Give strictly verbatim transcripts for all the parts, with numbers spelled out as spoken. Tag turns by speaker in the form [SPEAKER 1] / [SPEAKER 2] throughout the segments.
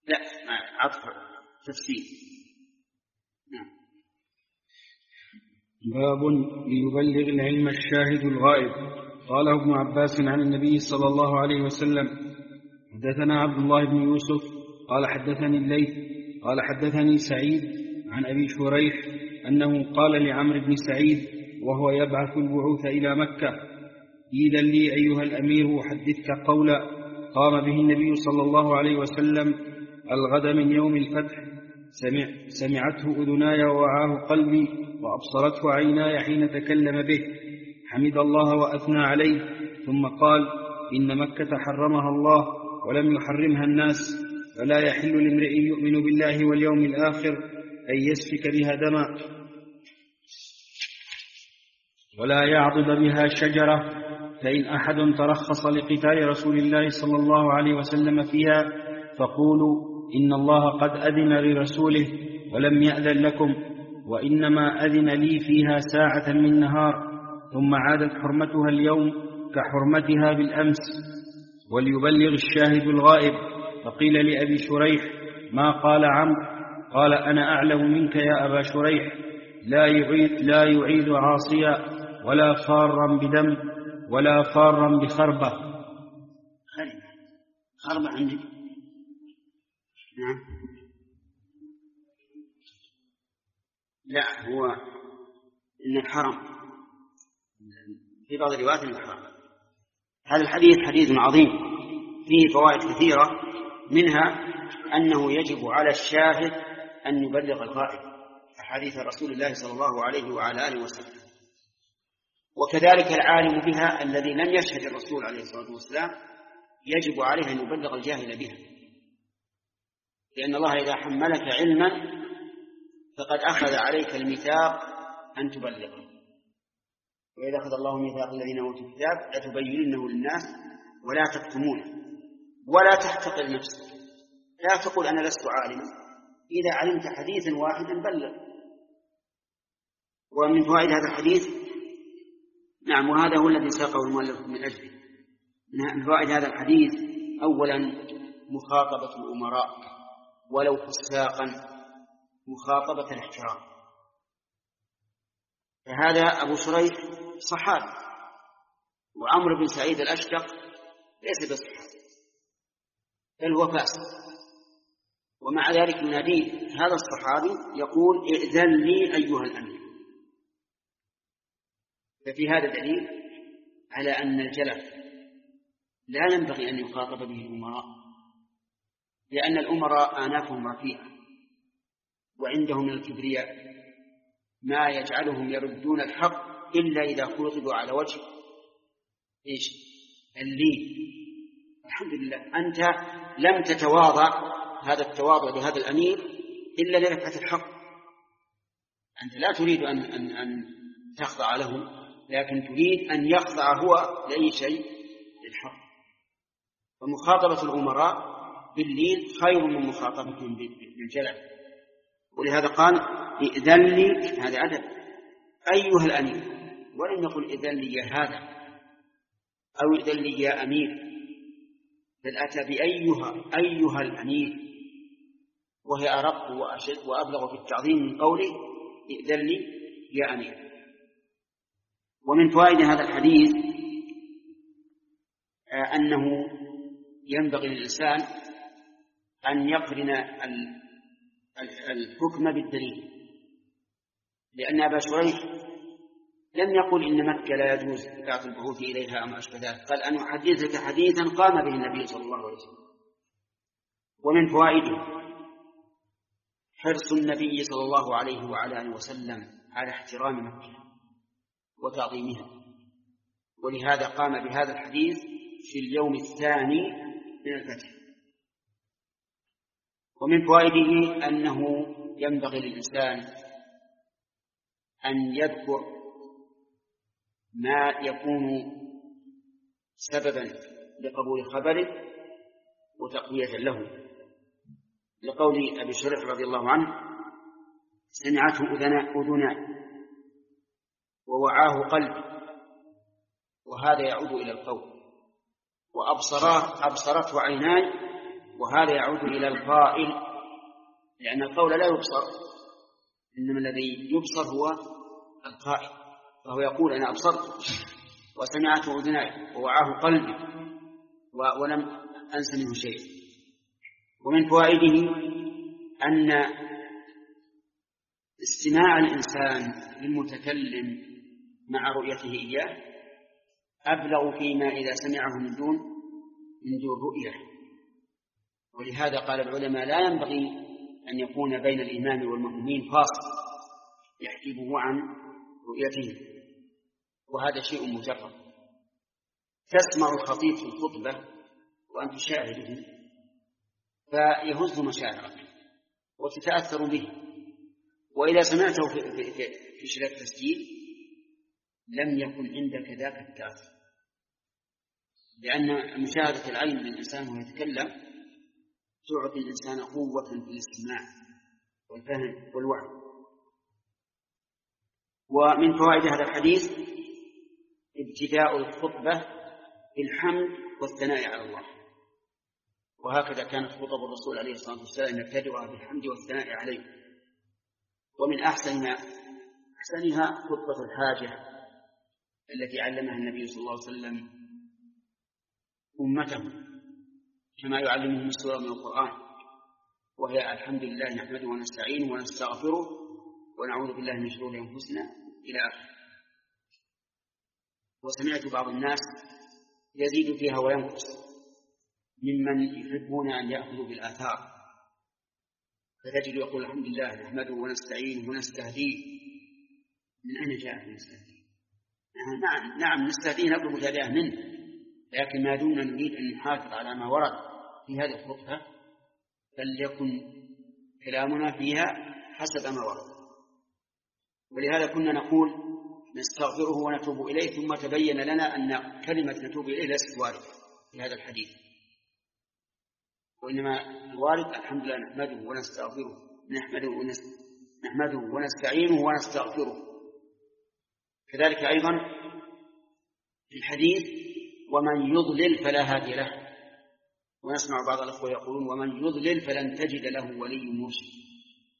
[SPEAKER 1] لا عطف تفسير. نعم.
[SPEAKER 2] باب ليبلغ العلم الشاهد الغائب. قاله ابن عباس عن النبي صلى الله عليه وسلم: حدثنا عبد الله بن يوسف قال حدثني الليث قال حدثني سعيد عن أبي شريح أنه قال لعمرو بن سعيد وهو يبعث البعوث إلى مكة: إذن لي أيها الأمير أحدثك قولا قام به النبي صلى الله عليه وسلم الغد من يوم الفتح، سمع سمعته أذناي ووعاه قلبي وأبصرته عيناي حين تكلم به، حمد الله وأثنى عليه، ثم قال: إن مكة حرمها الله ولم يحرمها الناس، فلا يحل لامرئ يؤمن بالله واليوم الآخر أن يسفك بها دما ولا يعضد بها شجرة، فإن أحد ترخص لقتال رسول الله صلى الله عليه وسلم فيها فقولوا إن الله قد أذن لرسوله ولم يأذن لكم، وإنما أذن لي فيها ساعة من نهار، ثم عادت حرمتها اليوم كحرمتها بالأمس. وليبلغ الشاهد الغائب. فقيل لأبي شريح: ما قال عمرو؟ قال: أنا أعلم منك يا أبا شريح، لا يعيد, لا يعيد عاصيا ولا فارا بدم ولا فارا بخربة.
[SPEAKER 1] خربة عندك؟ نعم. لا، هو إن الحرم في بعض الروايات إن الحرم. هذا الحديث حديث عظيم فيه فوائد كثيرة، منها أنه يجب على الشاهد أن يبلغ الغائب أحاديث رسول الله صلى الله عليه وعلى آله وسلم، وكذلك العالم بها الذي لم يشهد الرسول عليه الصلاة والسلام يجب عليه أن يبلغ الجاهل بها، لأن الله إذا حملك علما فقد أخذ عليك الميثاق أن تبلغه. وإذا أخذ الله ميثاق الذين أوتوا الكتاب لتبيننه للناس ولا تكتمونه ولا تحتقر نفسك، لا تقول أنا لست عالما، إذا علمت حديثا واحدا بلغ. ومن فوائد هذا الحديث، نعم، وهذا هو الذي ساقه المؤلف من أجله، من فوائد هذا الحديث: أولا مخاطبة الأمراء ولو فساقا مخاطبة الاحترام. فهذا أبو شريح صحابي، وعمرو بن سعيد الأشدق ليس بصحابي بل هو فاسق، ومع ذلك يناديه هذا الصحابي يقول: ائذن لي أيها الأمير. ففي هذا دليل على أن الجلف لا ينبغي أن يخاطب به الأمراء، لأن الأمراء آنافهم رفيعة وعندهم من الكبرياء ما يجعلهم يردون الحق إلا إذا خلطبوا على وجه إيش؟ اللين. الحمد لله أنت لم تتواضع هذا التواضع لهذا الأمير إلا لرفعة الحق، أنت لا تريد أن, أن, أن تخضع له، لكن تريد أن يخضع هو لأي شيء للحق. ومخاطبة الأمراء باللين خير من مخاطبتهم بالجلل. ولهذا قال: ائذن لي، هذا أدب، أيها الأمير، ولم يقل ائذن لي يا هذا أو ائذن لي يا أمير، بل أتى بأيها أيها الأمير، وهي أرق وأشد وأبلغ في التعظيم من قوله ائذن لي يا أمير. ومن فوائد هذا الحديث أنه ينبغي للإنسان أن يقرن الحكم بالدليل، لأن أبا شريح لم يقل إن مكة لا يجوز إبعاث البعوث إليها أم أشبه ذلك، قال: أن أحدثك حديثا قام به النبي صلى الله عليه وسلم. ومن فوائده حرص النبي صلى الله عليه وعلى آله وسلم على احترام مكة وتعظيمها، ولهذا قام بهذا الحديث في اليوم الثاني من الفتح. ومن فوائده أنه ينبغي للإنسان أن يذكر ما يكون سببا لقبول خبره وتقوية له، لقول أبي شريح رضي الله عنه: سمعته أذناي ووعاه قلبي، وهذا يعود إلى القول، وأبصراه أبصرته عيناي وهذا يعود إلى القائل، لأن القول لا يبصر، إنما الذي يبصر هو القائل، فهو يقول أنا أبصرت وسمعته أذناي ووعاه قلبي ولم أنس منه شيء. ومن فوائده أن استماع الإنسان للمتكلم مع رؤيته إياه أبلغ فيما إذا سمعه من دون من دون رؤية. ولهذا قال العلماء لا ينبغي أن يكون بين الإمام والمأمومين فاصل يحجبه عن رؤيته، وهذا شيء مجرد. تسمع الخطيب في الخطبة وأنت تشاهده فيهز مشاعرك وتتأثر به، وإذا سمعته في, في, في, في شريط تسجيل لم يكن عندك ذاك التأثر، لأن مشاهدة العين للإنسان وهو يتكلم تعطي الإنسان قوة في الاستماع والفهم والوعي. ومن فوائد هذا الحديث ابتداء الخطبة بالحمد والثناء على الله، وهكذا كانت خطب الرسول عليه الصلاة والسلام يبتدئها بالحمد والثناء عليه. ومن أحسنها أحسنها خطبة الحاجة التي علمها النبي صلى الله عليه وسلم أمته كما يعلمهم السورة من القرآن، وهي الحمد لله نحمده ونستعينه ونستغفره ونعوذ بالله من شرور أنفسنا إلى آخره. وسمعت بعض الناس يزيد فيها وينقص ممن يحبون أن يأخذوا بالآثار، فتجد يقول الحمد لله نحمده ونستعينه ونستهديه. من أين جاء نستهديه؟ نعم نعم نستهديه نطلب الهداية منه، لكن ما دمنا نريد أن نحافظ على ما ورد في هذه الخطبة فليكن كلامنا فيها حسب ما ورد. ولهذا كنا نقول نستغفره ونتوب إليه، ثم تبين لنا أن كلمة نتوب إليه ليست واردة في هذا الحديث، وإنما الوارد الحمد لله نحمده ونستغفره نحمده, ونست... نحمده ونستعينه ونستغفره. كذلك أيضا في الحديث ومن يضلل فلا هادي له، ونسمع بعض الأخوة يقولون ومن يضلل فلن تجد له ولي مرشد.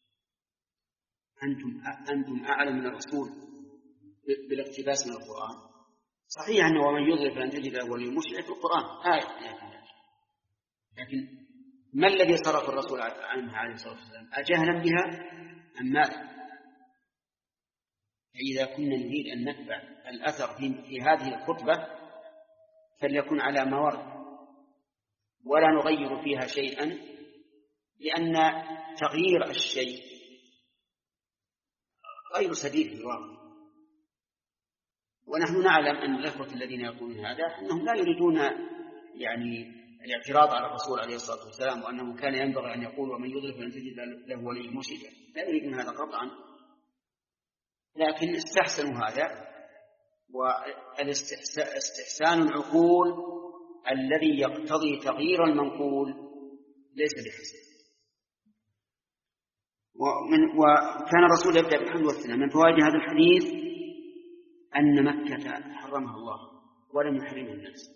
[SPEAKER 1] أنتم, أنتم أعلم من الرسول بالاقتباس من القرآن. صحيح أنه ومن يضلل فلن تجد له ولي مرشد في القرآن آية، لكن ما الذي صرف الرسول عنها عليه الصلاة والسلام؟ أجهلا بها أم ماذا؟ فإذا كنا نريد أن نتبع الأثر في, في هذه الخطبة فليكن على ما ورد ولا نغير فيها شيئا، لأن تغيير الشيء غير سديد في الواقع. ونحن نعلم أن الأخوة الذين يقولون هذا أنهم لا يريدون يعني الاعتراض على الرسول عليه الصلاة والسلام، وأنه كان ينبغي أن يقول ومن يضلل فلن تجد له ولي مرشدا، لا يريدون هذا قطعا، لكن استحسنوا هذا. والاستحسان العقول الذي يقتضي تغيير المنقول ليس بحسن. ومن وكان الرسول يبدأ بالحمد والثناء. من فوائد هذا الحديث أن مكة حرمها الله ولم يحرمها الناس.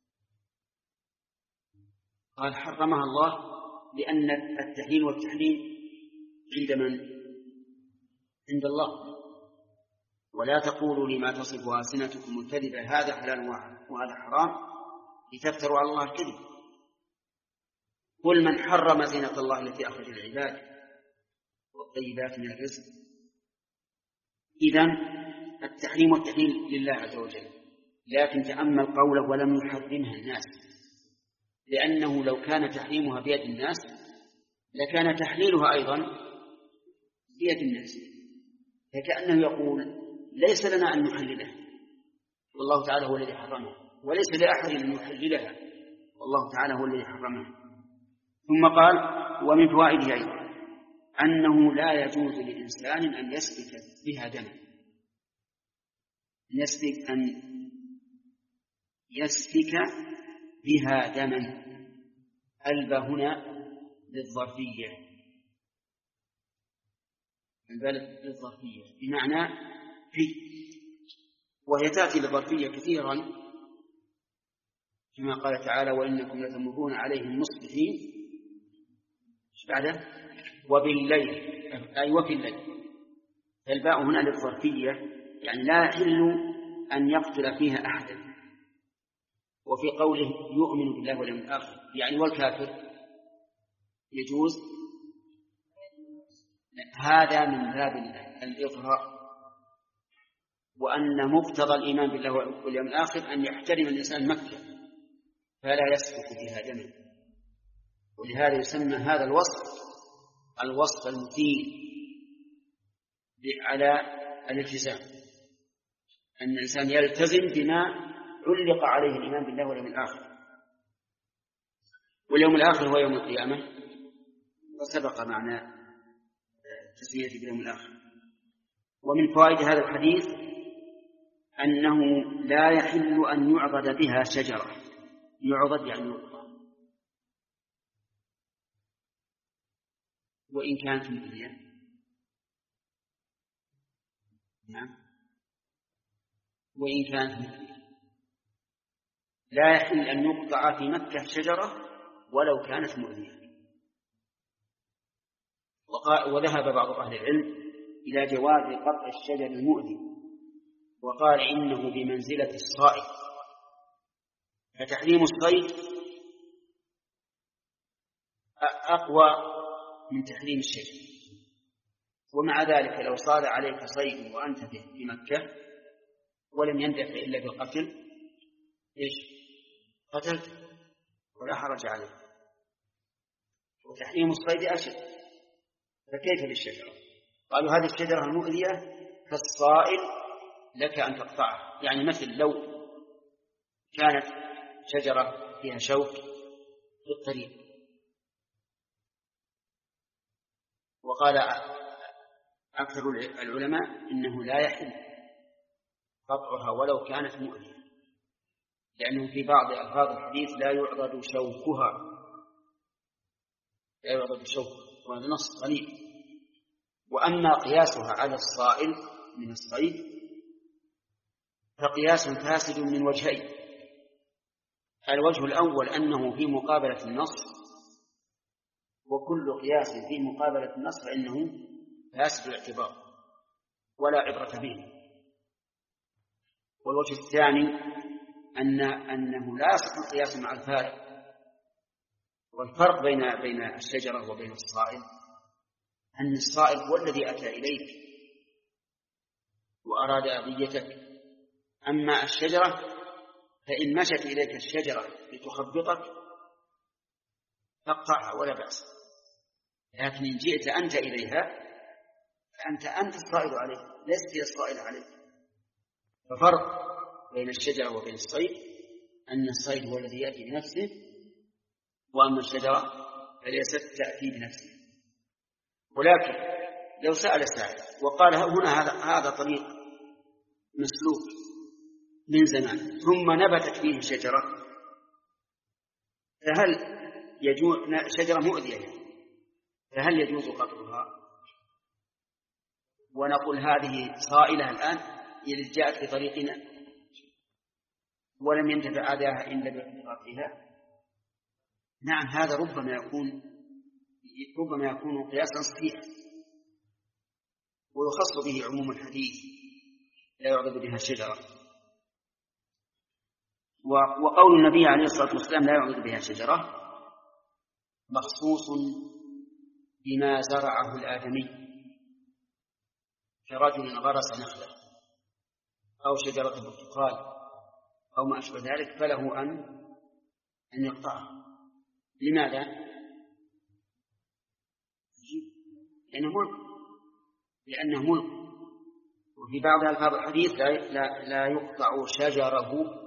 [SPEAKER 1] قال حرمها الله لأن التحليل والتحريم عند من؟ عند الله. ولا تقولوا لما تصف ألسنتكم الكذب هذا حلال وهذا حرام لتفتروا على الله الكذب. قل من حرم زينة الله التي أخرج العباد والطيبات من الرزق. إذن التحريم والتحليل لله عز وجل، لكن تأمل قوله ولم يحرمها الناس، لأنه لو كان تحريمها بيد الناس لكان تحليلها أيضا بيد الناس، فكأنه يقول ليس لنا أن نحللها والله تعالى هو الذي حرمها، وليس لأحد أن يحللها والله تعالى هو الذي حرمها. ثم قال ومن فوائده أيضا أنه لا يجوز لإنسان أن يسفك بها دما، يسفك أن يسفك بها دما. البا هنا للظرفية، البا للظرفية بمعنى في، وهي تأتي للظرفية كثيرا كما قال تعالى وإنكم لتمرون عليهم مصبحين بعده وبالليل أي وفي الليل. فالباء هنا للظرفية يعني لا يحل أن يقتل فيها أحدا. وفي قوله يؤمن بالله واليوم الآخر يعني والكافر يجوز، هذا من باب الإغراء، وأن مقتضى الإيمان بالله واليوم الآخر أن يحترم الإنسان مكة فلا يسفك فيها دما. ولهذا يسمى هذا الوصف الوصف المثير على الالتزام، أن الإنسان يلتزم بما علق عليه الإيمان بالله واليوم الآخر. واليوم الآخر هو يوم القيامة، وسبق معنى تسميته باليوم الآخر. ومن فوائد هذا الحديث أنه لا يحل أن يعضد بها شجرة. يعضد يعني يقطع، وإن كانت مؤذية. نعم، وإن كانت مؤذية لا يحل أن يقطع في مكة شجرة ولو كانت مؤذية. وذهب بعض أهل العلم إلى جواز قطع الشجر المؤذي، وقال إنه بمنزلة الصائد، فتحريم الصيد أقوى من تحريم الشجر. ومع ذلك لو صار عليك صيد وأنت في مكة ولم يندفع إلا بالقتل إيش؟ قتلت ولا حرج عليه. وتحريم الصيد أشد، فكيف بالشجرة؟ قالوا هذه الشجرة المؤذية كالصائل لك أن تقطعها، يعني مثل لو كانت شجرة فيها شوك في الطريق وقال أكثر العلماء إنه لا يحل قطعها ولو كانت مؤذية، لأنه في بعض ألفاظ الحديث لا يعضد شوكها، لا يعضد شوكها، وهذا نص قليل. وأما قياسها على الصائل من الصيد فقياس فاسد من وجهين. الوجه الأول أنه في مقابلة النص، وكل قياس في مقابلة النص فإنه فاسد الاعتبار ولا عبرة به. والوجه الثاني أن أنه لا يصح القياس مع الفارق. والفرق بين بين الشجرة وبين الصائل أن الصائل هو الذي أتى إليك وأراد أذيتك، أما الشجرة فإن مشت إليك الشجرة لتخبطك فاقطعها ولا بأس، لكن إن جئت أنت إليها فأنت أنت الصائل عليك، لست هي الصائل عليك. ففرق بين الشجرة وبين الصيد أن الصيد هو الذي يأتي بنفسه، وأما الشجرة فليست تأتي بنفسه. ولكن لو سأل سائل وقال هنا هذا هذا طريق مسلوك من زمان ثم نبتت فيه شجرة، فهل يجوز شجرة مؤذية فهل يجوز قطعها؟ ونقول هذه صائلة الآن إذا جاءت في طريقنا ولم ينتفع أذاها إلا بقطعها. نعم، هذا ربما يكون ربما يكون قياسا صحيحا ويخص به عموم الحديث لا يعضد بها الشجرة. وقول النبي عليه الصلاة والسلام لا يعضد بها شجرة مخصوص بما زرعه الآدمي كرجل غرس نخلة أو شجرة برتقال أو ما أشبه ذلك، فله أن أن يقطعها. لماذا؟ لأنه ملك، لأنه ملك. وفي بعض ألفاظ الحديث لا, لا, لا يقطع شجره،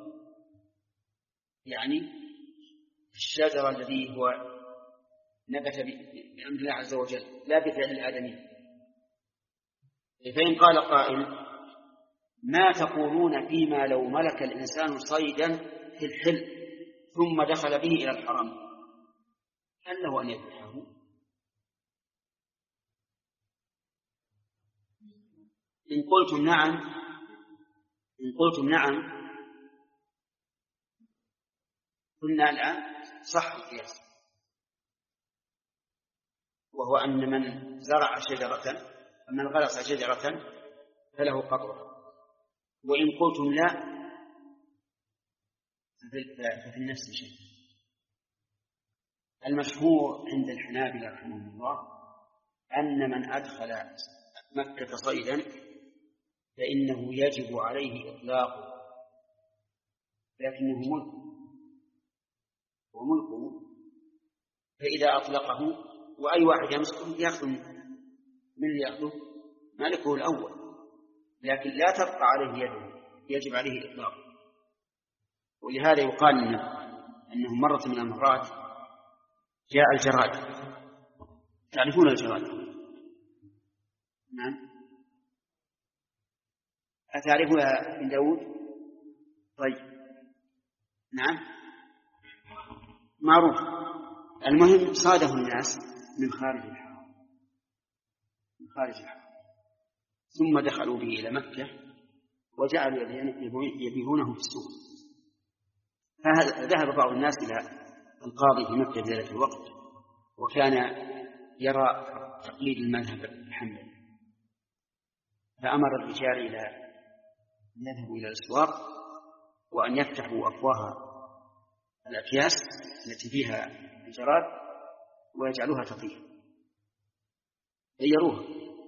[SPEAKER 1] يعني الشجر الذي هو نبت بأمر الله عز وجل لا بفعل الآدمي. فإن قال قائل ما تقولون فيما لو ملك الإنسان صيدا في الحل ثم دخل به إلى الحرم، هل له أن يذبحه؟ إن قلتم نعم إن قلتم نعم قلنا الآن صح القياس، وهو أن من زرع شجرة من غرس شجرة فله قطعها، وإن قلتم لا ففي النفس شيء. المشهور عند الحنابلة رحمهم الله أن من أدخل مكة صيدا فإنه يجب عليه إطلاقه، لكنه ملك وملكه، فإذا أطلقه وأي واحد يمسكه يأخذ من يأخذه مالكه الأول، لكن لا تبقى عليه يده، يجب عليه إطلاقه. ولهذا يقال أنه مرة من المرات جاء الجراد، تعرفون الجراد؟ نعم، أتعرفها من داود؟ طيب نعم معروف. المهم صاده الناس من خارج الحرم من خارج الحرم ثم دخلوا به إلى مكة وجعلوا يبيعونه في السوق. فذهب بعض الناس إلى القاضي في مكة في ذلك الوقت، وكان يرى تقليد المذهب الحنبلي، فأمر الرجال إلى أن يذهبوا إلى الأسواق وأن يفتحوا أفواه الأكياس التي فيها الجراد ويجعلوها تطير، غيروها.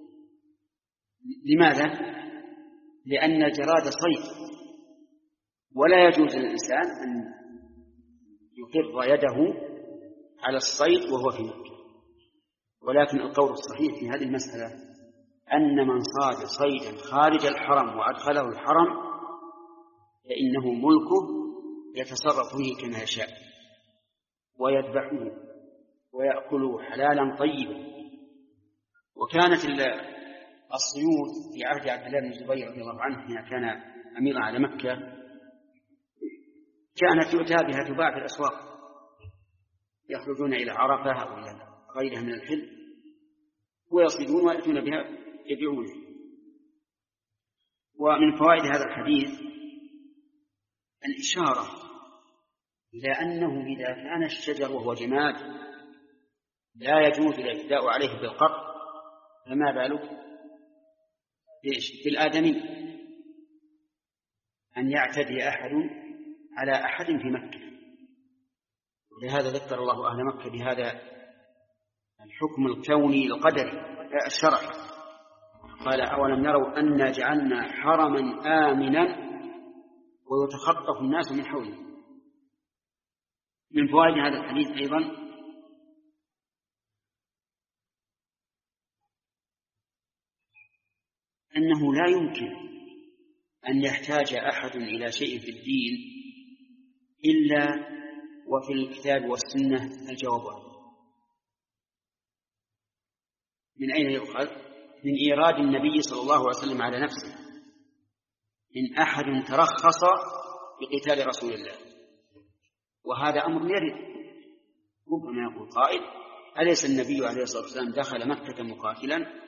[SPEAKER 1] لماذا؟ لأن الجراد صيد، ولا يجوز للإنسان أن يقر يده على الصيد وهو في مكة. ولكن القول الصحيح في هذه المسألة أن من صاد صيدا خارج الحرم وأدخله الحرم فإنه ملكه يتصرف فيه كما يشاء، ويذبحه ويأكله حلالا طيبا. وكانت الصيود في عهد عبد الله بن الزبير رضي الله عنه حين كان أميرا على مكة كانت يؤتى بها تباع في الأسواق، يخرجون إلى عرفة أو إلى غيرها من الحل ويصيدون ويأتون بها يبيعونها. ومن فوائد هذا الحديث الإشارة إلى أنه إذا كان الشجر وهو جماد لا يجوز الاعتداء عليه بالقطع، فما بالك بالآدمي أن يعتدي أحد على أحد في مكة. ولهذا ذكر الله أهل مكة بهذا الحكم الكوني القدري الشرعي، قال أولم يروا أنا جعلنا حرما آمنا ويتخطف الناس من حوله. من فوائد هذا الحديث أيضا أنه لا يمكن أن يحتاج أحد إلى شيء في الدين إلا وفي الكتاب والسنة الجواب عنه. من أين يؤخذ؟ من إيراد النبي صلى الله عليه وسلم على نفسه إن أحد ترخص بقتال رسول الله، وهذا أمر يرد. ربما يقول قائل أليس النبي عليه الصلاة والسلام دخل مكة مقاتلا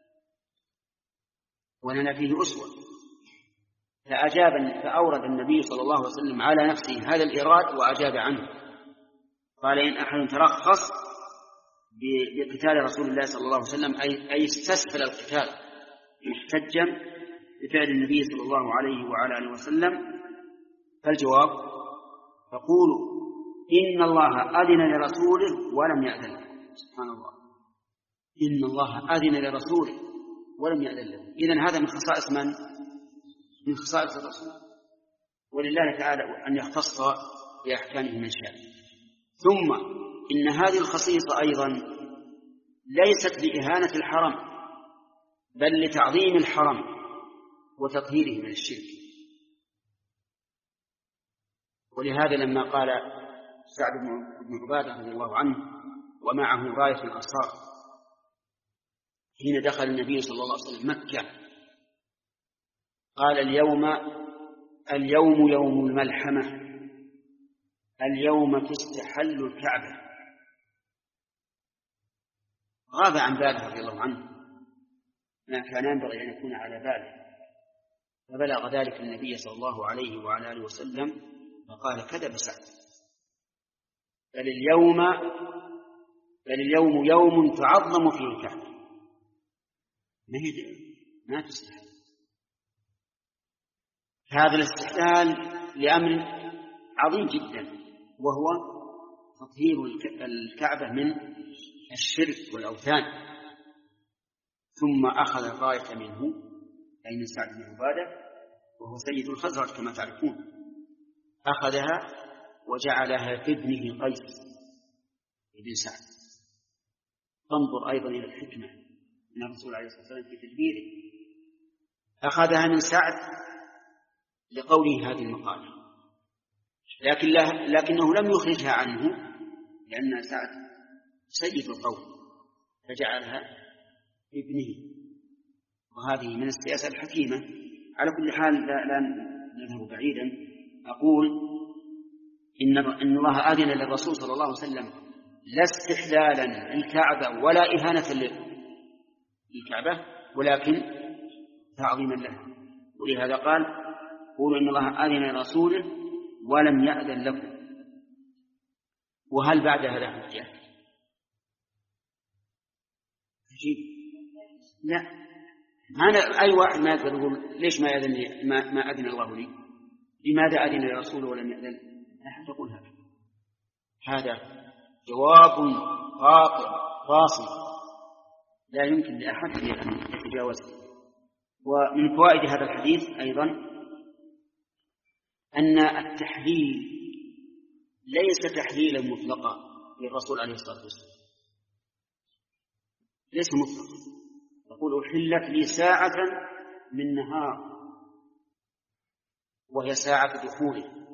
[SPEAKER 1] ولنا فيه أسوة؟ فأجاب فأورد النبي صلى الله عليه وسلم على نفسه هذا الإيراد وأجاب عنه، قال إن أحد ترخص بقتال رسول الله صلى الله عليه وسلم أي استسهل القتال محتجا بفعل النبي صلى الله عليه وعلى آله وسلم، فالجواب فقولوا إن الله أذن لرسوله ولم يأذن له. سبحان الله، إن الله أذن لرسوله ولم يأذن له. إذن هذا من خصائص من؟ من خصائص الرسول، ولله تعالى أن يختص بأحكامه من شاء. ثم إن هذه الخصيصة أيضا ليست لإهانة الحرم بل لتعظيم الحرم وتطهيره من الشرك. ولهذا لما قال سعد بن عبادة رضي الله عنه ومعه راية الأنصار حين دخل النبي صلى الله عليه وسلم مكة قال اليوم اليوم يوم الملحمة، اليوم تستحل الكعبة. غاب عن باله رضي الله عنه ما كان ينبغي أن يكون على باله، فبلغ ذلك النبي صلى الله عليه وعلى آله وسلم فقال كذب سعد، بل اليوم بل اليوم يوم تعظم فيه الكعبة، ما هي ما تستحل. هذا الاستحلال لأمر عظيم جدا، وهو تطهير الكعبة من الشرك والأوثان. ثم أخذ الراية منه أين سعد بن عبادة وهو سيد الخزرج كما تعرفون، أخذها وجعلها في ابنه قيس بن سعد. فانظر أيضا إلى الحكمة من الرسول عليه الصلاة والسلام في تدبيره، أخذها من سعد لقوله هذه المقالة، لكن لكنه لم يخرجها عنه لأن سعد سيد القوم فجعلها ابنه، وهذه من السياسة الحكيمة. على كل حال لا, لا نذهب بعيدا، أقول إن, إن الله أذن للرسول صلى الله عليه وسلم لا استحلالا للكعبة ولا إهانة للكعبة، ولكن تعظيما لها. ولهذا قال قولوا إن الله أذن لرسوله ولم يأذن لكم. وهل بعد هذا حجة؟ عجيب. لا، أنا أي واحد ما يقدر يقول ليش ما أذن لي ما, ما أذن الله لي، لماذا أذن لرسوله ولم يأذن؟ لا أحد يقول هذا. هذا جواب قاطع فاصل لا يمكن لأحد أن يتجاوزه. ومن فوائد هذا الحديث أيضا أن التحليل ليس تحليلا مطلقا للرسول عليه الصلاة والسلام، ليس مطلقا. يقول أحلت لي ساعة من نهار، وهي ساعة دخوله،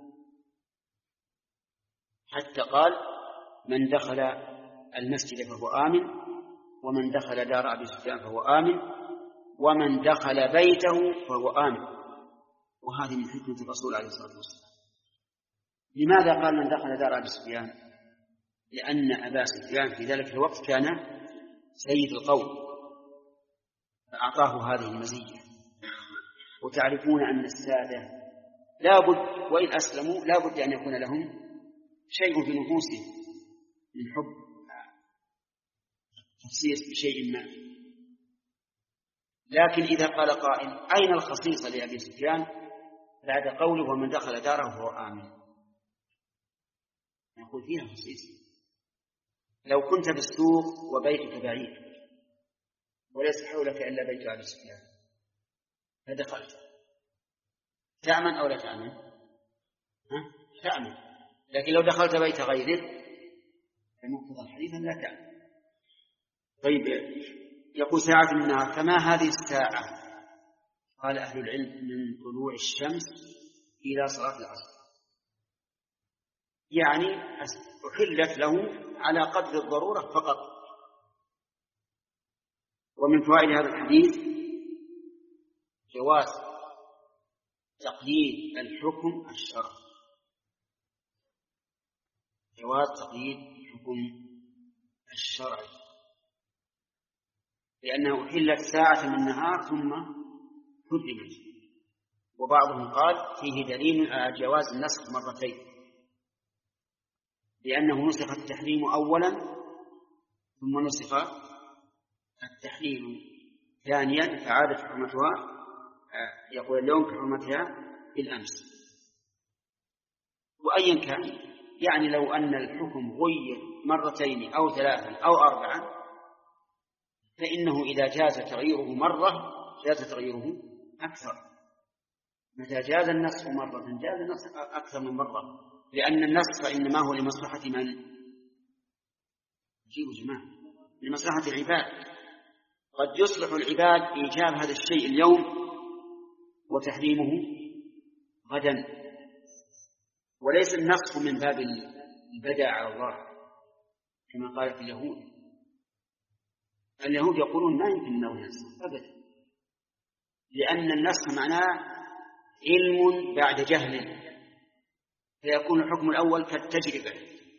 [SPEAKER 1] حتى قال من دخل المسجد فهو آمن، ومن دخل دار أبي سفيان فهو آمن، ومن دخل بيته فهو آمن. وهذه من حكمة الرسول عليه الصلاة والسلام. لماذا قال من دخل دار أبي سفيان؟ لأن أبا سفيان في ذلك الوقت كان سيد القوم فأعطاه هذه المزية. وتعرفون أن السادة لا بد وإن أسلموا لا بد أن يكون لهم شيء في نفوسهم من حب تخصيص بشيء ما. لكن إذا قال قائل أين الخصيصة لأبي سفيان بعد قوله ومن دخل داره فهو آمن؟ نقول فيها خصيصة. لو كنت في السوق وبيتك بعيد وليس حولك إلا بيت أبي سفيان فدخلت، تأمن أو لا تأمن؟ ها؟ تأمن. لكن لو دخلت بيت غيرك فمقتضى الحديث لا تأمن. طيب، يقول ساعة من النهار، فما هذه الساعة؟ قال أهل العلم من طلوع الشمس إلى صلاة العصر، يعني أحلت له على قدر الضرورة فقط. ومن فوائد هذا الحديث جواز تقييد الحكم الشرعي، جواز تقييد الحكم الشرعي، لأنه أحلت ساعة من النهار ثم حرمت. وبعضهم قال فيه دليل على جواز النسخ مرتين، لأنه نسخ التحريم أولا ثم نسخ التحليل ثانيا فعادت حرمتها يقول اليوم كحرمتها بالأمس. وأيا كان، يعني لو أن الحكم غير مرتين أو ثلاثا أو أربعا فإنه إذا جاز تغييره مرة جاز تغييره أكثر. متى جاز النسخ مرة جاز النسخ أكثر من مرة، لأن النسخ إنما هو لمصلحة من؟ جيبوا جماعة، لمصلحة العباد. قد يصلح العباد إيجاب هذا الشيء اليوم وتحريمه غدا، وليس النسخ من باب البدع على الله كما قالت اليهود. اليهود يقولون ما يمكن أنه ينسخ أبدا، لأن النسخ معناه علم بعد جهل، فيكون الحكم الأول كالتجربة.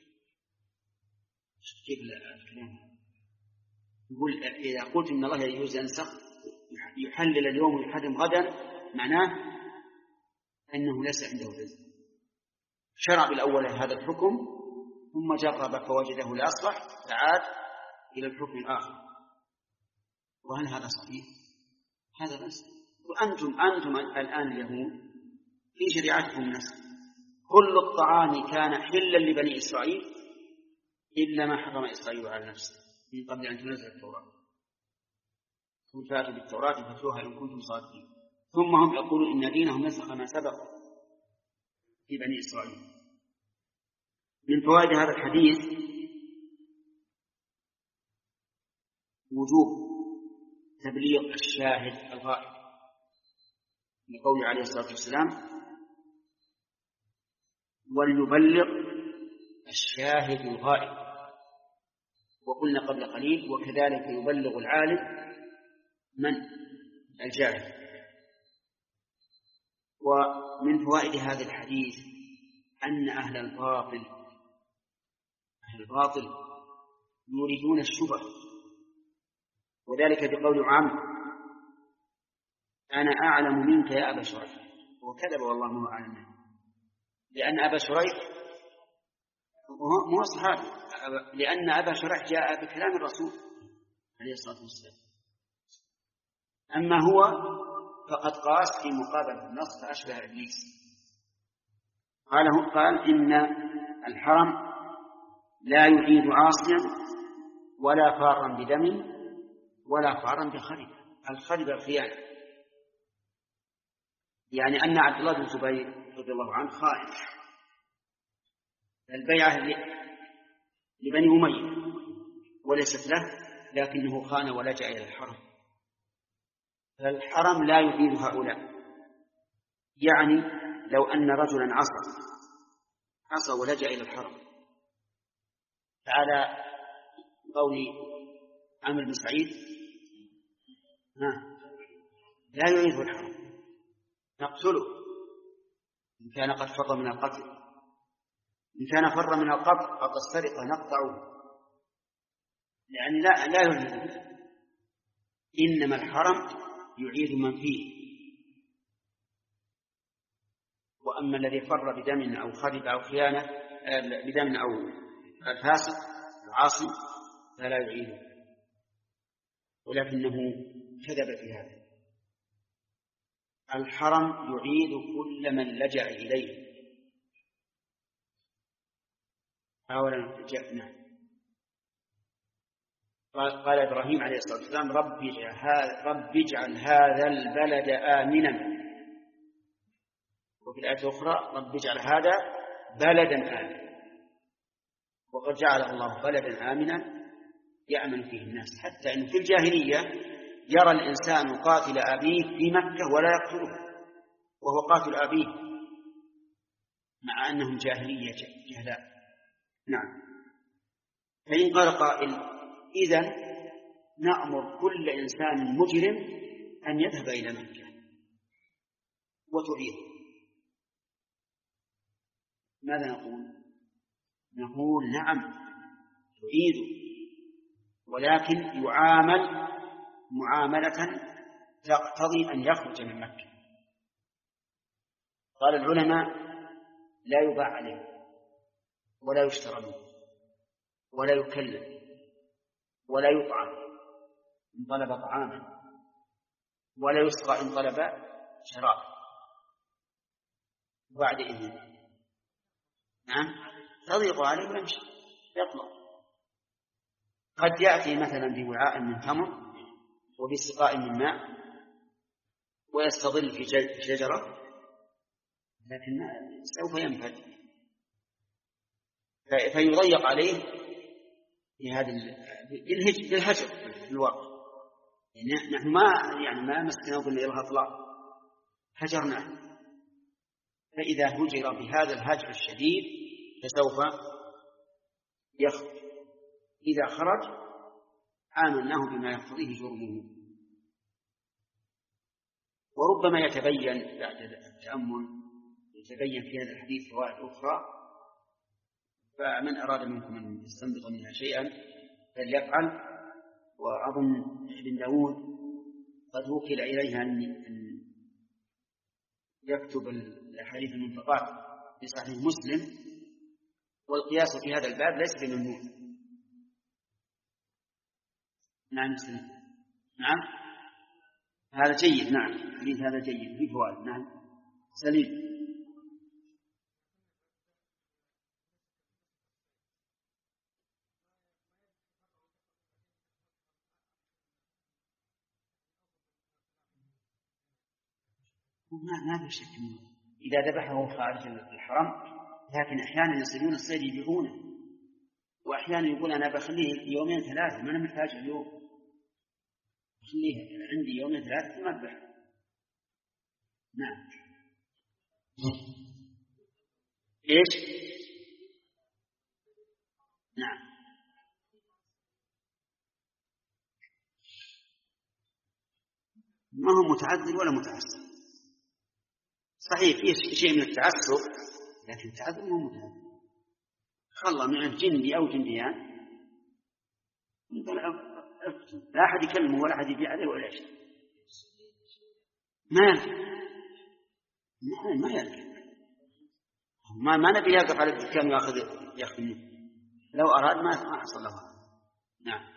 [SPEAKER 1] كيف الكلام؟ يقول إذا قلت إن الله يجوز ينسخ يحلل اليوم ويحرم غدا، معناه أنه ليس عنده علم. شرع بالأول هذا الحكم ثم جرب فوجده لا يصلح فعاد إلى الحكم الآخر. وهل هذا صحيح؟ هذا بس. وأنتم أنتم الآن اليهود في شريعتكم نسخ، كل الطعام كان حلا لبني إسرائيل إلا ما حرم إسرائيل على نفسه من قبل أن تنزل التوراة. قل فاتوا بالتوراة فاتلوها إن كنتم صادقين. ثم هم يقولون إن دينهم نسخ ما سبق في بني إسرائيل. من فوائد هذا الحديث وجوب تبليغ الشاهد الغائب، لقوله عليه الصلاة والسلام وليبلغ الشاهد الغائب. وقلنا قبل قليل وكذلك يبلغ العالم من الجاهل. ومن فوائد هذا الحديث أن أهل الباطل أهل الباطل يريدون الشبه، وذلك بقول عمرو أنا أعلم منك يا أبا شريح، وكذب والله ما هو أعلم منه، لأن أبا شريح مو صحابي، لأن أبا شريح جاء بكلام الرسول عليه الصلاة والسلام، أما هو فقد قاس في مقابل النص فأشبه إبليس. قال قال إن الحرم لا يعيد عاصيا ولا فارا بدم ولا فارا بخرب. الخرب الخيانة، يعني أن عبد الله بن زبير رضي الله عنه خائن البيعة لبني أمية وليست له، لكنه خان ولجأ إلى الحرم. فالحرم لا يعيد هؤلاء. يعني لو أن رجلا عصى عصى ولجأ إلى الحرم، فعلى قول عمرو بن سعيد لا يعيد الحرم، نقتله إن كان قد فر من القتل، إن كان فر من القتل أو السرقة نقطعه، يعني لا لا يعيد. إنما الحرم يعيد من فيه. وأما الذي فر بدم أو خرب أو خيانة بدم أو الفاسق العاصي فلا يعيده، ولكنه كذب في هذا. الحرم يعيد كل من لجأ إليه. أولا جاءنا قال إبراهيم عليه الصلاة والسلام رب اجعل هذا, رب اجعل هذا البلد آمنا، وفي الآية الأخرى رب اجعل هذا بلدا آمنا. وقد جعل الله بلدا آمنا يأمن فيه الناس، حتى أن في الجاهلية يرى الإنسان قاتل أبيه في مكة ولا يقتله وهو قاتل أبيه، مع أنهم جاهلية جهلاء. نعم. فإن قال قائل إذن نأمر كل إنسان مجرم أن يذهب إلى مكة وتعيده، ماذا نقول؟ نقول نعم تعيده، ولكن يعامل معاملة تقتضي أن يخرج من مكة. قال العلماء لا يباع عليه ولا يشترى منه ولا يكلم ولا يطعم إن طلب طعاما ولا يسقى إن طلب شراب بعد إذن. نعم تضيق عليه ويمشي يطلق. قد يأتي مثلا بوعاء من تمر وبسقاء من ماء ويستظل في شجرة، لكن سوف ينفد فيضيق عليه في هذا بالهجر في الواقع. يعني نحن ما يعني ما مسكنا وقلنا يلا اطلع، هجرناه. فإذا هجر بهذا الهجر الشديد فسوف يخرج. إذا خرج عاملناه بما يقتضيه جرمه. وربما يتبين بعد التأمل يتبين في هذا الحديث فوائد أخرى، فمن أراد منكم أن يستنبط منها شيئا فليفعل. وأظن ابن داود قد وكل إليها أن يكتب الأحاديث المنتقات في صحيح مسلم والقياس في هذا الباب ليس بممنوع. نعم سليم. نعم هذا جيد. نعم حديث هذا جيد في فوائد. نعم سليم. ما ما في شك إذا ذبحه خارج الحرم، لكن أحيانا يصيدون الصيد يبيعونه، وأحيانا يقول أنا بخليه يومين ثلاثة ما أنا محتاج اليوم، خليه عندي يومين ثلاثة ثم أذبح. نعم. إيش؟ نعم. ما هو متعذر ولا متعسر. صحيح فيه شيء من التعسف، لكن التعذر ما هو متعذر. خلى معه جندي أو جنديان لا أحد يكلمه ولا أحد يبيع عليه ولا شيء. ما ما يركب. ما ما نبي يقف على الدكان ويأخذ يأخذ منه. لو أراد ما ما حصل له. نعم.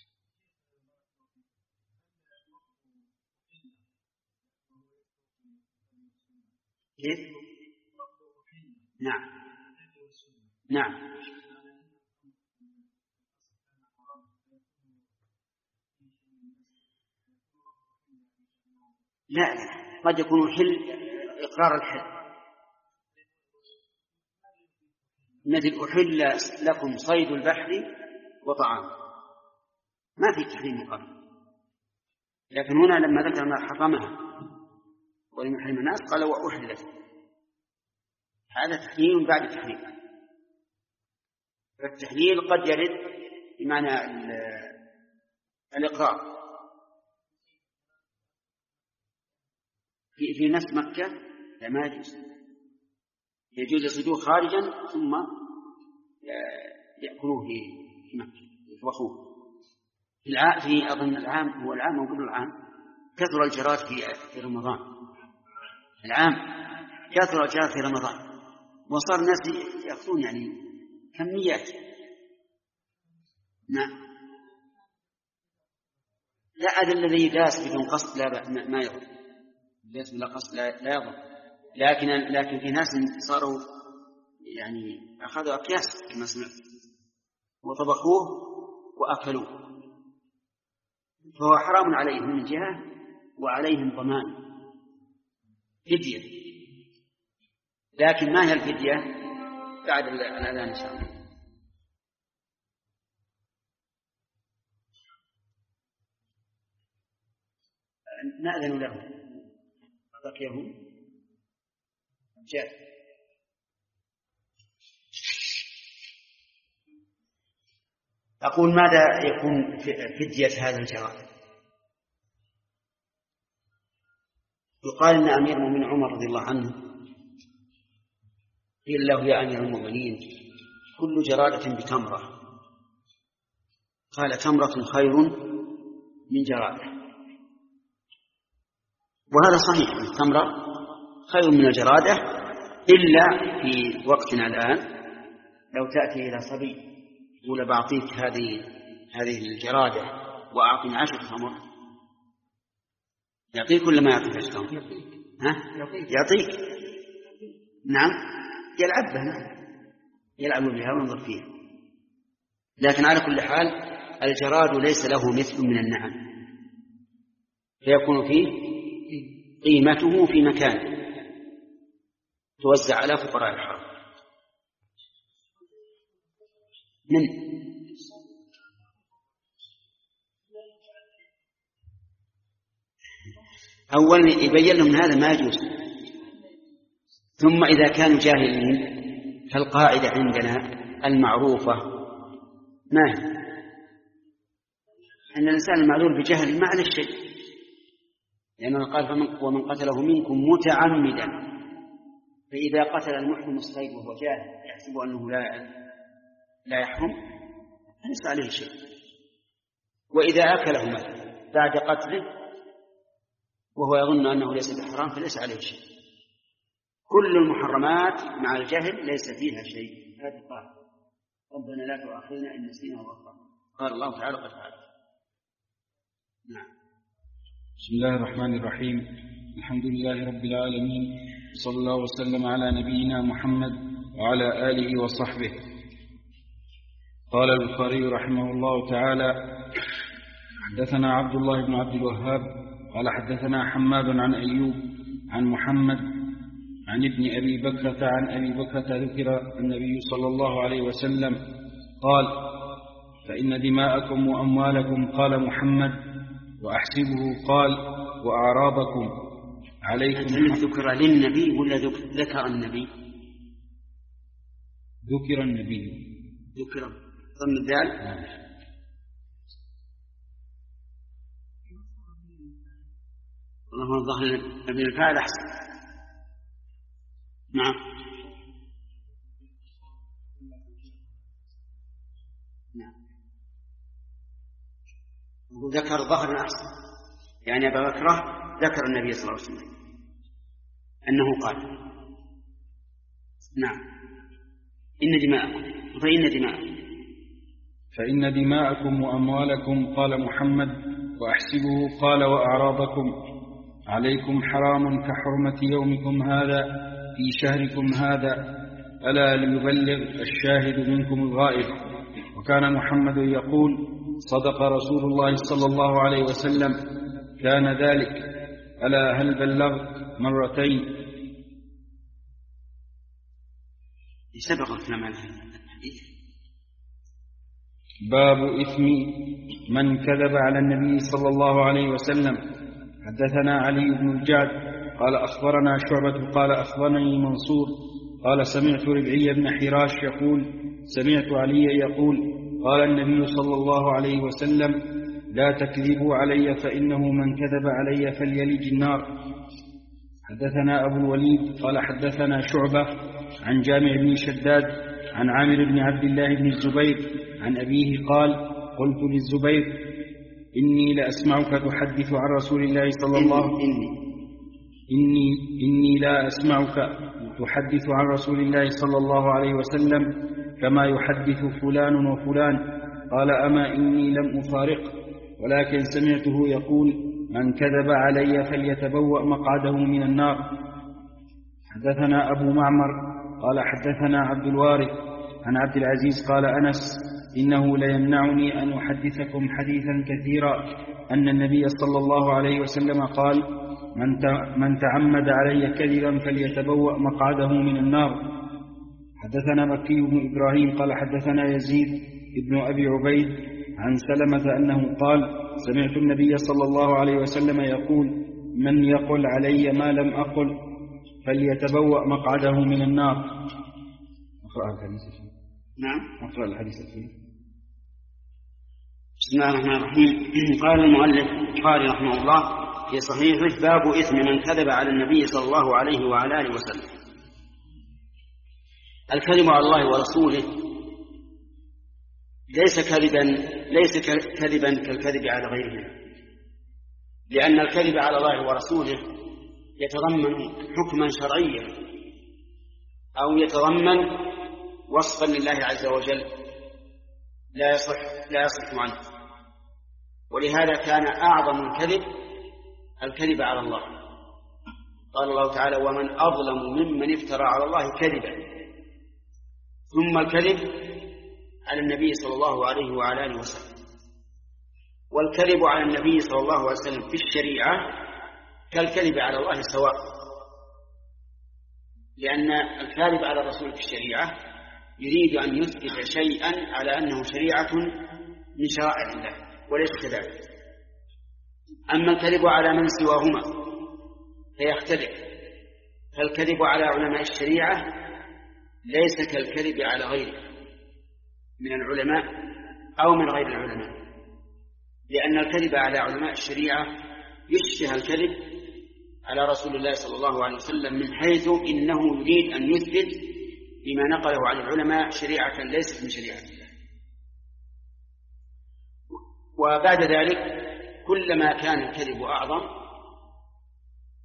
[SPEAKER 1] كيف؟ نعم نعم. لا قد يكون حل إقرار الحل، مثل أحل لكم صيد البحر وطعام، ما في تحريم قبل، لكن هنا لما ذكر ما حرمها ولم يحرم الناس قال وأحلت، هذا تحليل بعد تحريم. فالتحليل قد يرد بمعنى الإقرار. في في نفس مكة لا ما يجوز، يجوز يصيدوه خارجا ثم يأكلوه في مكة يطبخوه. في العام في أظن العام هو العام وقبل العام كثر الجراد في في رمضان. العام كثر الجراد في رمضان وصار الناس يأكلون يعني كميات. نعم. لا هذا الذي يداس بدون قصد لا ما يضر، يداس بلا قصد لا, لا يضر، لكن لكن في ناس صاروا يعني أخذوا أكياس كما سمعت وطبخوه وأكلوه، فهو حرام عليهم من جهة وعليهم ضمان فدية، لكن ما هي الفدية؟ بعد الأذان إن شاء الله. نأذن له بقيه جاء. أقول ماذا يكون فدية هذا الجراد؟ يقال إن أمير المؤمنين عمر رضي الله عنه قيل له يا أمير المؤمنين كل جرادة بتمرة، قال تمرة خير من جرادة، وهذا صحيح، التمرة خير من الجرادة، إلا في وقتنا الآن لو تأتي إلى صبي يقول بعطيك هذه هذه الجرادة وأعطني عشر تمر، يعطيك ولا ما يعطيك عشر تمر؟ ها؟ يعطيك. نعم يلعب بها، يلعب بها وينظر فيها، لكن على كل حال الجراد ليس له مثل من النعم، فيكون فيه قيمته في مكان توزع على فقراء الحرم. من أولا يبين لهم هذا ما يجوز، ثم إذا كانوا جاهلين فالقاعدة عندنا المعروفة ما هي؟ أن الإنسان المعذور بجهل ما عليه شيء، لأنه قال ومن قتله منكم متعمدا، فإذا قتل المحرم الصيد وهو جاهل يحسب أنه لا لا يحرم ليس عليه شيء، وإذا أكله مثلا بعد قتله وهو يظن أنه ليس بحرام فليس عليه شيء. كل المحرمات مع الجهل ليس فيها شيء. هذه قال ربنا لا تؤاخذنا إن نسينا وأخطأنا، قال الله تعالى قد فعل. نعم.
[SPEAKER 2] بسم الله الرحمن الرحيم، الحمد لله رب العالمين، صلى الله وسلم على نبينا محمد وعلى آله وصحبه. قال البخاري رحمه الله تعالى: حدثنا عبد الله بن عبد الوهاب قال حدثنا حماد عن أيوب عن محمد عن ابن أبي بكرة عن أبي بكرة ذكر النبي صلى الله عليه وسلم قال: فإن دماءكم وأموالكم، قال محمد، وأحسبه قال: وأعراضكم عليكم.
[SPEAKER 1] ذكر للنبي ولا ذكر النبي؟
[SPEAKER 2] ذكر النبي.
[SPEAKER 1] ذكر ضمن الدال. والله الظاهر ابن الفاعل أحسن. نعم. نعم. وذكر ظهر أحسن، يعني أبا بكرة ذكر النبي صلى الله عليه وسلم أنه قال: نعم، إن دماءكم فإن دماءكم
[SPEAKER 2] فإن دماءكم وأموالكم، قال محمد، وأحسبه قال: وأعراضكم عليكم حرام كحرمة يومكم هذا في شهركم هذا، ألا ليبلغ الشاهد منكم الغائب. وكان محمد يقول: صدق رسول الله صلى الله عليه وسلم، كان ذلك، ألا هل بلغت مرتين.
[SPEAKER 1] سبق الكلام عن الحديث.
[SPEAKER 2] باب إثم من كذب على النبي صلى الله عليه وسلم. حدثنا علي بن الجعد قال أخبرنا شعبة قال أخبرني منصور قال سمعت ربعي بن حراش يقول: سمعت علي يقول: قال النبي صلى الله عليه وسلم: لا تكذبوا علي فإنه من كذب علي فليلج النار. حدثنا أبو الوليد قال حدثنا شعبة عن جامع بن شداد عن عامر بن عبد الله بن الزبير عن أبيه قال: قلت للزبير: إني لأسمعك تحدث عن رسول الله صلى الله عليه وسلم إني, إني لا أسمعك تحدث عن رسول الله صلى الله عليه وسلم كما يحدث فلان وفلان. قال: أما إني لم أفارق، ولكن سمعته يقول: من كذب علي فليتبوأ مقعده من النار. حدثنا أبو معمر قال حدثنا عبد الوارث عن عبد العزيز قال أنس: إنه ليمنعني أن أحدثكم حديثا كثيرا أن النبي صلى الله عليه وسلم قال: من تعمد علي كذبا فليتبوأ مقعده من النار. حدثنا مكي بن إبراهيم قال حدثنا يزيد ابن أبي عبيد عن سلمة أنه قال: سمعت النبي صلى الله عليه وسلم يقول: من يقل علي ما لم أقل فليتبوأ مقعده من النار. أقرأ الحديث.
[SPEAKER 1] نعم.
[SPEAKER 2] أقرأ الحديث الفيلم.
[SPEAKER 1] بسم الله الرحمن الرحيم. قال المؤلف البخاري رحمه الله في صحيحه: باب إثم من كذب على النبي صلى الله عليه وعلى آله وسلم. الكذب على الله ورسوله ليس كذبا ليس كذبا كالكذب على غيره، لأن الكذب على الله ورسوله يتضمن حكما شرعيا أو يتضمن وصفا لله عز وجل لا يصح لا يصح عنه. ولهذا كان أعظم الكذب الكذب على الله. قال الله تعالى: ومن أظلم ممن افترى على الله كذبا. ثم الكذب على النبي صلى الله عليه وعلى آله وسلم. والكذب على النبي صلى الله عليه وسلم في الشريعة كالكذب على الله سواء، لأن الكاذب على الرسول في الشريعة يريد أن يثبت شيئا على أنه شريعة من شرائع الله وليس كذلك. أما الكذب على من سواهما فيختلف، فالكذب على علماء الشريعة ليس كالكذب على غيره من العلماء أو من غير العلماء، لأن الكذب على علماء الشريعة يشبه الكذب على رسول الله صلى الله عليه وسلم، من حيث إنه يريد أن يثبت بما نقله عن العلماء شريعة ليست من شريعة الله. وبعد ذلك كلما كان الكذب أعظم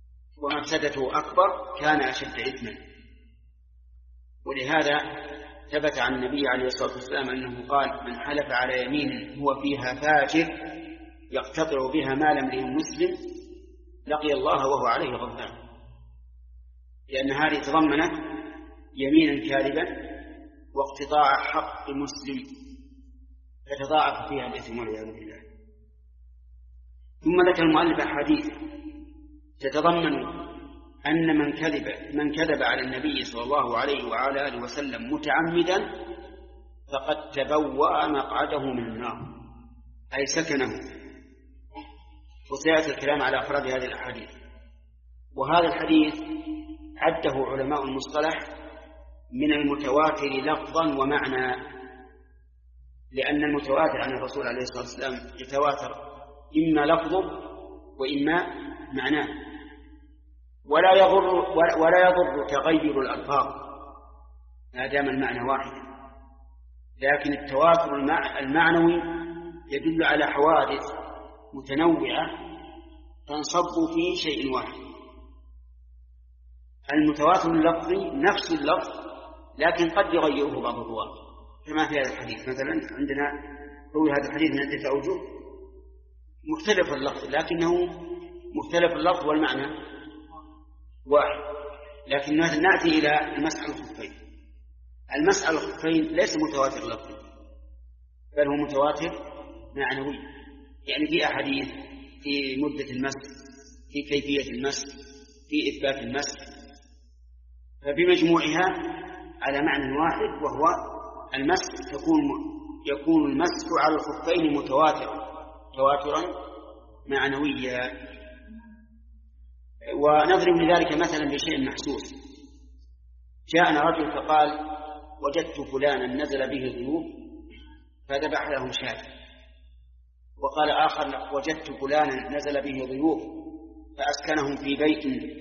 [SPEAKER 1] ومفسدته أكبر كان أشد إثما. ولهذا ثبت عن النبي عليه الصلاة والسلام أنه قال: من حلف على يمين هو فيها فاجر يقتطع بها مال امرئ مسلم لقي الله وهو عليه غضبان، لأن هذه تضمنت يمينا كاذبا واقتطاع حق مسلم فتضاعف فيها الإثم والعياذ بالله. ثم ذكر المؤلف أحاديث تتضمن أن من كذب من كذب على النبي صلى الله عليه وعلى آله وسلم متعمدا فقد تبوأ مقعده من النار، أي سكنه. وسيأتي الكلام على أفراد هذه الأحاديث. وهذا الحديث عده علماء المصطلح من المتواتر لفظا ومعنى، لأن المتواتر عن الرسول عليه الصلاة والسلام يتواتر إما لفظه وإما معناه، ولا يضر ولا يضر تغير الألفاظ ما دام المعنى واحد. لكن التواتر المعنوي يدل على حوادث متنوعة تنصب في شيء واحد. المتواتر اللفظي نفس اللفظ لكن قد يغيره بعض الرواة، كما في هذا الحديث. مثلا عندنا روي هذا الحديث من عدة أوجه مختلف اللفظ، لكنه مختلف اللفظ والمعنى واحد. لكن نأتي إلى المسح الخفين. المسح الخفين ليس متواتر لفظي، بل هو متواتر معنوي، يعني في أحاديث في مدة المسح، في كيفية المسح، في إثبات المسح، فبمجموعها على معنى واحد، وهو المسح تكون يكون المسح على الخفين متواترا تواترا معنويا. ونضرب لذلك مثلا بشيء محسوس. جاءنا رجل فقال: وجدت فلانا نزل به ضيوف فذبح لهم شاة. وقال آخر: وجدت فلانا نزل به ضيوف فأسكنهم في بيت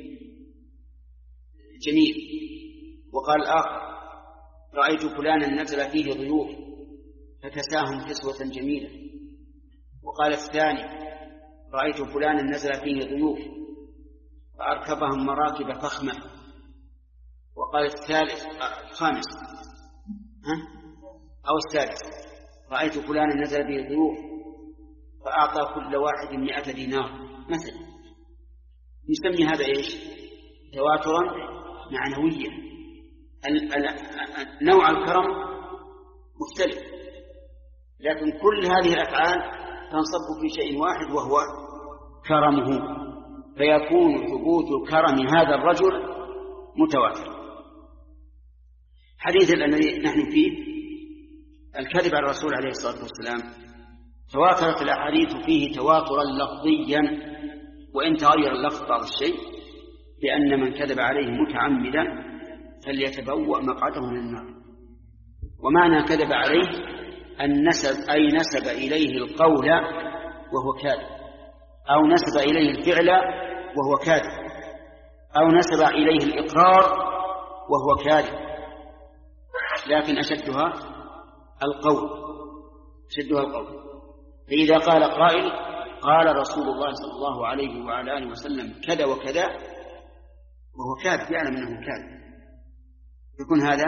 [SPEAKER 1] جميل. وقال الآخر: رأيت فلانا نزل فيه ضيوف فكساهم كسوة جميلة. وقال الثاني: رأيت فلانا نزل فيه ضيوف فأركبهم مراكب فخمة. وقال الثالث الخامس ها؟ أو السادس: رأيت فلانا نزل به ضيوف فأعطى كل واحد مئة دينار مثلا. نسمي هذا إيش؟ تواترا معنويا. نوع الكرم مختلف، لكن كل هذه الأفعال تنصب في شيء واحد وهو كرمه، فيكون ثبوت كرم هذا الرجل متواتر. حديث الذي نحن فيه الكذب على الرسول عليه الصلاة والسلام تواترت الأحاديث فيه تواترا لفظيا، وإن تغير اللفظ بعض الشيء، بأن من كذب عليه متعمدا فليتبوأ مقعده من النار. ومعنى كذب عليه أن نسب أي نسب إليه القول وهو كاذب، أو نسب إليه الفعل وهو كاذب، أو نسب إليه الإقرار وهو كاذب. لكن أشدها القول أشدها القول فإذا قال قائل: قال رسول الله صلى الله عليه وعلى آله وسلم كذا وكذا، وهو كاذب يعلم أنه كاذب، يكون هذا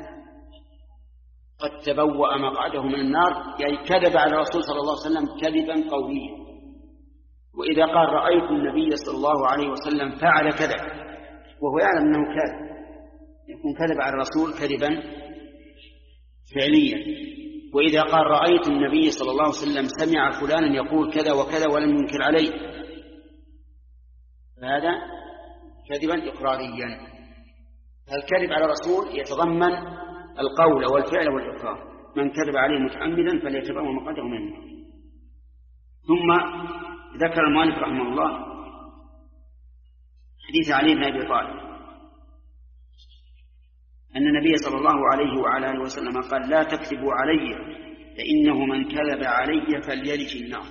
[SPEAKER 1] قد تبوأ مقعده من النار، يعني كذب على الرسول صلى الله عليه وسلم كذبا قوليا. وإذا قال: رأيت النبي صلى الله عليه وسلم فعل كذا، وهو يعلم أنه كاذب، يكون كذب على الرسول كذبا فعليا. وإذا قال: رأيت النبي صلى الله عليه وسلم سمع فلانا يقول كذا وكذا ولم ينكر عليه، فهذا كذبا إقراريا. الكذب على الرسول يتضمن القول والفعل والإقرار. من كذب عليه متعمدا فليتبوأ مقعده من النار. ثم ذكر المؤلف رحمه الله حديث علي بن أبي طالب أن النبي صلى الله عليه وعلى آله وسلم قال: لا تكذبوا علي فإنه من كذب علي فليلج النار.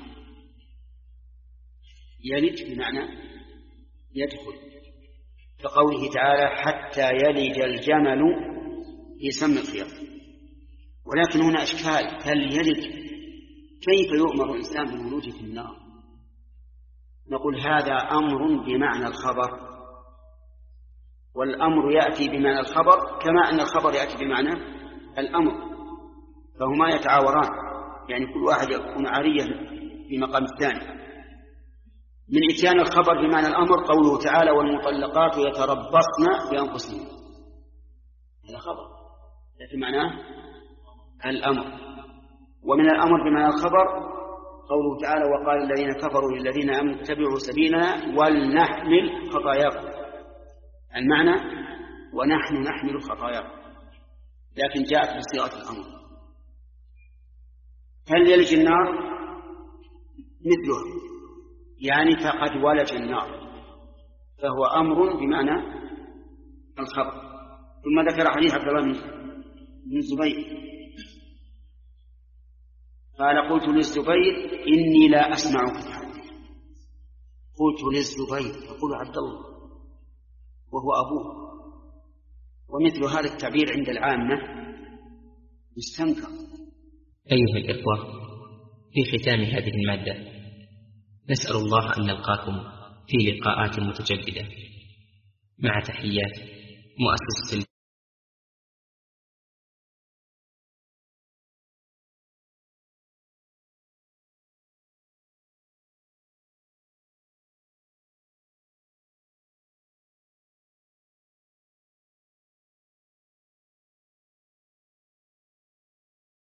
[SPEAKER 1] يلج بمعنى يدخل، كقوله تعالى: حتى يلج الجمل في سم الخياط. ولكن هنا أشكال: فليلج، كيف يؤمر الإنسان بالولوج في النار؟ نقول هذا أمر بمعنى الخبر، والأمر يأتي بمعنى الخبر كما أن الخبر يأتي بمعنى الأمر، فهما يتعاوران، يعني كل واحد يكون عاريا في مقام الثاني. من إتيان الخبر بمعنى الأمر قوله تعالى والمطلقات يتربصن بأنفسهن، هذا خبر لكن معناه الأمر. ومن الأمر بمعنى الخبر قوله تعالى وقال الذين كفروا للذين آمنوا اتبعوا سبيلنا ولنحمل خطاياكم، المعنى ونحن نحمل خطاياكم، لكن جاءت بصيغة الأمر. هل يلج النار؟ مثله، يعني فقد ولج النار، فهو أمر بمعنى الخبر. ثم ذكر حديث عبد الله بن الزبير قال قلت للزبير إني لا أسمعك تحدث. قلت للزبير يقول عبد الله وهو أبوه، ومثل هذا التعبير عند العامة مستنكر.
[SPEAKER 3] أيها الإخوة، في ختام هذه المادة نسأل الله أن نلقاكم في لقاءات متجددة، مع تحيات مؤسسة